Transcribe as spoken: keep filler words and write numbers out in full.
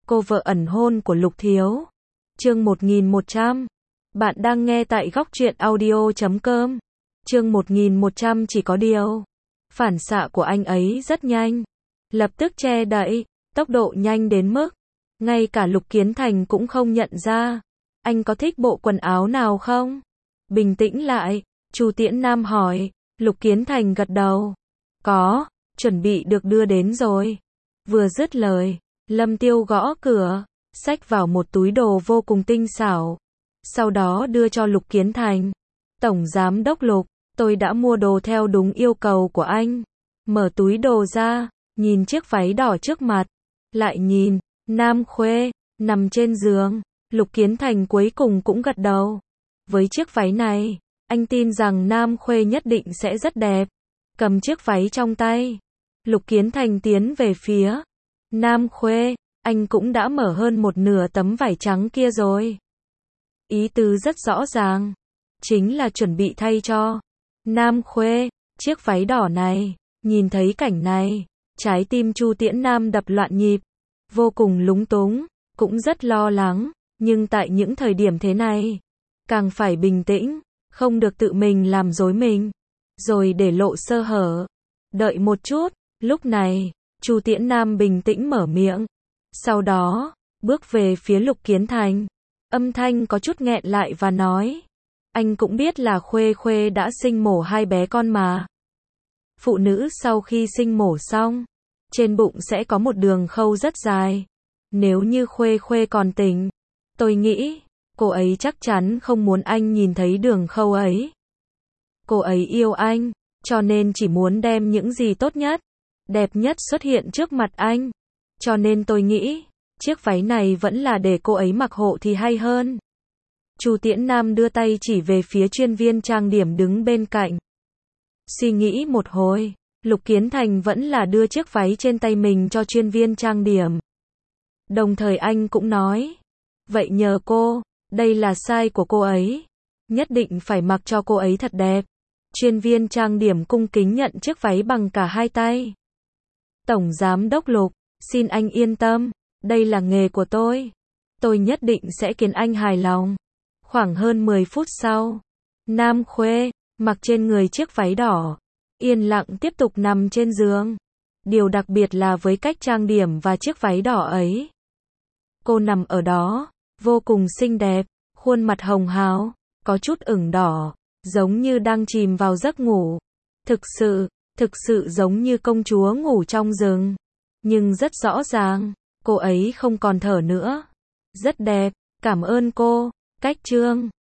Cô vợ ẩn hôn của Lục Thiếu. Chương một nghìn một trăm. Bạn đang nghe tại góc truyện audio chấm com. Chương một nghìn một trăm chỉ có điều. Phản xạ của anh ấy rất nhanh. Lập tức che đậy, tốc độ nhanh đến mức ngay cả Lục Kiến Thành cũng không nhận ra. Anh có thích bộ quần áo nào không? Bình tĩnh lại, Chu Tiễn Nam hỏi. Lục Kiến Thành gật đầu. Có, chuẩn bị được đưa đến rồi. Vừa dứt lời, Lâm Tiêu gõ cửa, xách vào một túi đồ vô cùng tinh xảo. Sau đó đưa cho Lục Kiến Thành. Tổng giám đốc Lục, tôi đã mua đồ theo đúng yêu cầu của anh. Mở túi đồ ra, nhìn chiếc váy đỏ trước mặt. Lại nhìn, Nam Khuê, nằm trên giường. Lục Kiến Thành cuối cùng cũng gật đầu. Với chiếc váy này, anh tin rằng Nam Khuê nhất định sẽ rất đẹp. Cầm chiếc váy trong tay, Lục Kiến Thành tiến về phía Nam Khuê. Anh cũng đã mở hơn một nửa tấm vải trắng kia rồi. Ý tứ rất rõ ràng, chính là chuẩn bị thay cho Nam Khuê chiếc váy đỏ này. Nhìn thấy cảnh này, trái tim Chu Tiễn Nam đập loạn nhịp, vô cùng lúng túng, cũng rất lo lắng, nhưng tại những thời điểm thế này, càng phải bình tĩnh, không được tự mình làm dối mình, rồi để lộ sơ hở. Đợi một chút, lúc này, Chu Tiễn Nam bình tĩnh mở miệng, sau đó, bước về phía Lục Kiến Thành, âm thanh có chút nghẹn lại và nói, anh cũng biết là Khuê Khuê đã sinh mổ hai bé con mà. Phụ nữ sau khi sinh mổ xong, trên bụng sẽ có một đường khâu rất dài. Nếu như Khuê Khuê còn tỉnh, tôi nghĩ, cô ấy chắc chắn không muốn anh nhìn thấy đường khâu ấy. Cô ấy yêu anh, cho nên chỉ muốn đem những gì tốt nhất, đẹp nhất xuất hiện trước mặt anh. Cho nên tôi nghĩ, chiếc váy này vẫn là để cô ấy mặc hộ thì hay hơn. Chu Tiễn Nam đưa tay chỉ về phía chuyên viên trang điểm đứng bên cạnh. Suy nghĩ một hồi, Lục Kiến Thành vẫn là đưa chiếc váy trên tay mình cho chuyên viên trang điểm. Đồng thời anh cũng nói, vậy nhờ cô, đây là size của cô ấy, nhất định phải mặc cho cô ấy thật đẹp. Chuyên viên trang điểm cung kính nhận chiếc váy bằng cả hai tay. Tổng giám đốc Lục, xin anh yên tâm, đây là nghề của tôi. Tôi nhất định sẽ khiến anh hài lòng. Khoảng hơn mười phút sau, Nam Khuê, mặc trên người chiếc váy đỏ, yên lặng tiếp tục nằm trên giường. Điều đặc biệt là với cách trang điểm và chiếc váy đỏ ấy. Cô nằm ở đó, vô cùng xinh đẹp, khuôn mặt hồng hào, có chút ửng đỏ, giống như đang chìm vào giấc ngủ. Thực sự, thực sự giống như công chúa ngủ trong rừng. Nhưng rất rõ ràng, cô ấy không còn thở nữa. Rất đẹp, cảm ơn cô. Cách chương